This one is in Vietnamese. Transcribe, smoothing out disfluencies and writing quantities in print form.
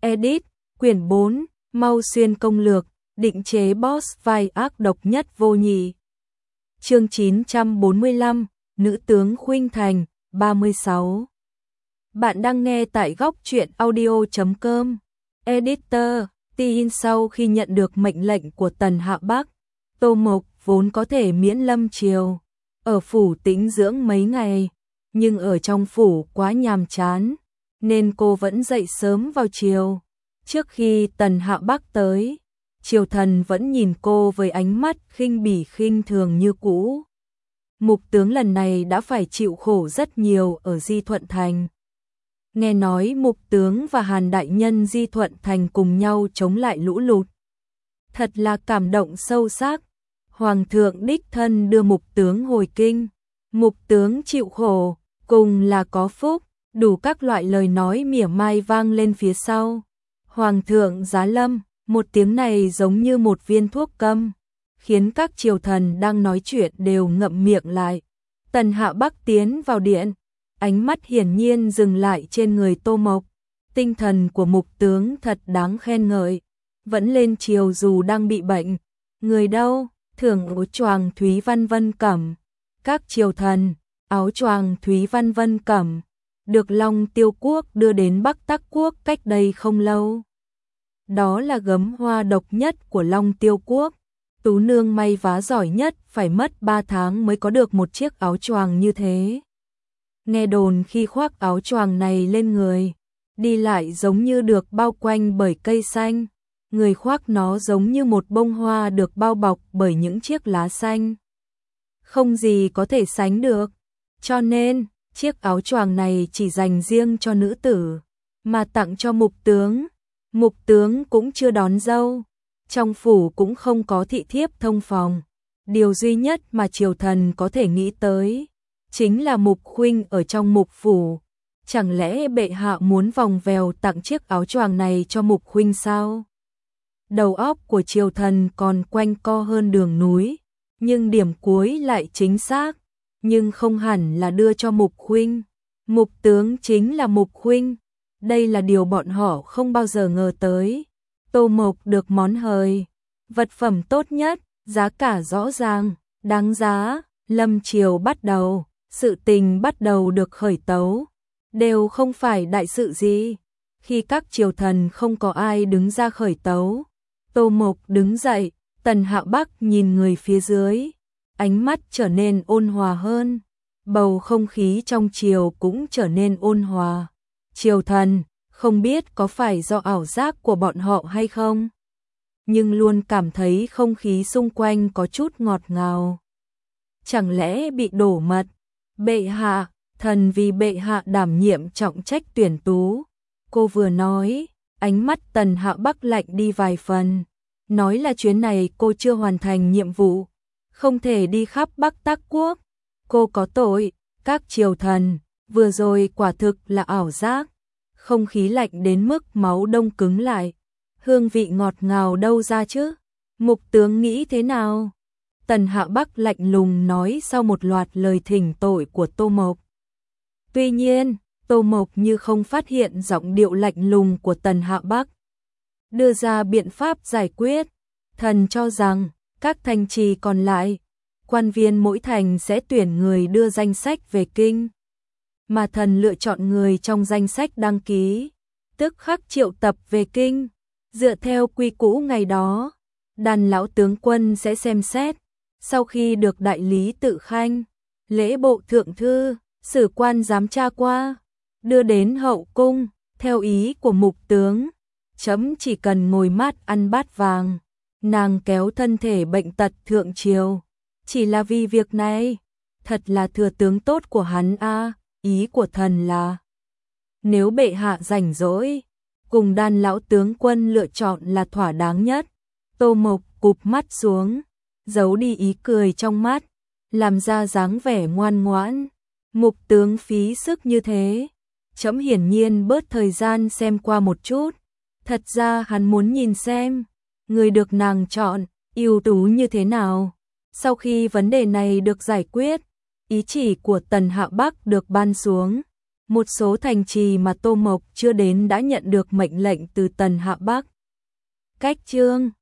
Edit, quyển 4, Mau Xuyên công lược, định chế boss vai ác độc nhất vô nhị. Chương 945, Nữ tướng Khuynh Thành, 36. Bạn đang nghe tại góc truyện audio.com. Editor, tin sau khi nhận được mệnh lệnh của Tần Hạ Bắc, Tô Mộc vốn có thể miễn lâm triều, ở phủ tĩnh dưỡng mấy ngày, nhưng ở trong phủ quá nhàm chán, nên cô vẫn dậy sớm vào chiều. Trước khi Tần Hạ Bắc tới, triều thần vẫn nhìn cô với ánh mắt khinh bỉ khinh thường như cũ. Mục tướng lần này đã phải chịu khổ rất nhiều ở Di Thuận Thành. Nghe nói mục tướng và Hàn đại nhân Di Thuận Thành cùng nhau chống lại lũ lụt. Thật là cảm động sâu sắc. Hoàng thượng đích thân đưa mục tướng hồi kinh. Mục tướng chịu khổ, cùng là có phúc, đủ các loại lời nói mỉa mai vang lên phía sau. Hoàng thượng giá lâm, một tiếng này giống như một viên thuốc câm, khiến các triều thần đang nói chuyện đều ngậm miệng lại. Tần Hạ Bắc tiến vào điện, ánh mắt hiển nhiên dừng lại trên người Tô Mộc. Tinh thần của mục tướng thật đáng khen ngợi, vẫn lên triều dù đang bị bệnh. Người đâu? Thưởng áo choàng Thúy Văn Vân Cẩm. Các triều thần, áo choàng Thúy Văn Vân Cẩm được Long Tiêu Quốc đưa đến Bắc Tắc Quốc cách đây không lâu. Đó là gấm hoa độc nhất của Long Tiêu Quốc. Tú nương may vá giỏi nhất phải mất 3 tháng mới có được một chiếc áo choàng như thế. Nghe đồn khi khoác áo choàng này lên người, đi lại giống như được bao quanh bởi cây xanh, người khoác nó giống như một bông hoa được bao bọc bởi những chiếc lá xanh. Không gì có thể sánh được, cho nên chiếc áo choàng này chỉ dành riêng cho nữ tử, mà tặng cho mục tướng. Mục tướng cũng chưa đón dâu, trong phủ cũng không có thị thiếp thông phòng. Điều duy nhất mà triều thần có thể nghĩ tới chính là Mục Khuynh ở trong Mục phủ. Chẳng lẽ bệ hạ muốn vòng vèo tặng chiếc áo choàng này cho Mục Khuynh sao? Đầu óc của triều thần còn quanh co hơn đường núi, nhưng điểm cuối lại chính xác, nhưng không hẳn là đưa cho Mục Khuynh. Mục tướng chính là Mục Khuynh. Đây là điều bọn họ không bao giờ ngờ tới. Tô Mộc được món hời, vật phẩm tốt nhất, giá cả rõ ràng, đáng giá. Lâm triều bắt đầu, sự tình bắt đầu được khởi tấu, đều không phải đại sự gì. Khi các triều thần không có ai đứng ra khởi tấu, Tô Mộc đứng dậy. Tần Hạ Bắc nhìn người phía dưới, ánh mắt trở nên ôn hòa hơn, bầu không khí trong triều cũng trở nên ôn hòa. Triều thần, không biết có phải do ảo giác của bọn họ hay không, nhưng luôn cảm thấy không khí xung quanh có chút ngọt ngào. Chẳng lẽ bị đổ mật? Bệ hạ, thần vì bệ hạ đảm nhiệm trọng trách tuyển tú. Cô vừa nói, ánh mắt Tần Hạ Bắc lạnh đi vài phần, nói là chuyến này cô chưa hoàn thành nhiệm vụ, không thể đi khắp Bắc Tắc Quốc. Cô có tội. Các triều thần, vừa rồi quả thực là ảo giác. Không khí lạnh đến mức máu đông cứng lại, hương vị ngọt ngào đâu ra chứ? Mục tướng nghĩ thế nào? Tần Hạ Bắc lạnh lùng nói sau một loạt lời thỉnh tội của Tô Mộc. Tuy nhiên, Tô Mộc như không phát hiện giọng điệu lạnh lùng của Tần Hạ Bắc, đưa ra biện pháp giải quyết. Thần cho rằng các thành trì còn lại, quan viên mỗi thành sẽ tuyển người đưa danh sách về kinh, mà thần lựa chọn người trong danh sách đăng ký, tức khắc triệu tập về kinh. Dựa theo quy cũ ngày đó, đàn lão tướng quân sẽ xem xét, sau khi được đại lý tự khanh, lễ bộ thượng thư, sử quan giám tra qua, đưa đến hậu cung. Theo ý của mục tướng, chấm chỉ cần ngồi mát ăn bát vàng, nàng kéo thân thể bệnh tật thượng triều, chỉ là vì việc này. Thật là thừa tướng tốt của hắn a. Ý của thần là, nếu bệ hạ rảnh rỗi, cùng đàn lão tướng quân lựa chọn là thỏa đáng nhất. Tô Mộc cụp mắt xuống, giấu đi ý cười trong mắt, làm ra dáng vẻ ngoan ngoãn. Mục tướng phí sức như thế, chấm hiển nhiên bớt thời gian xem qua một chút. Thật ra hắn muốn nhìn xem, người được nàng chọn, ưu tú như thế nào. Sau khi vấn đề này được giải quyết, ý chỉ của Tần Hạ Bắc được ban xuống, một số thành trì mà Tô Mộc chưa đến đã nhận được mệnh lệnh từ Tần Hạ Bắc. Cách chương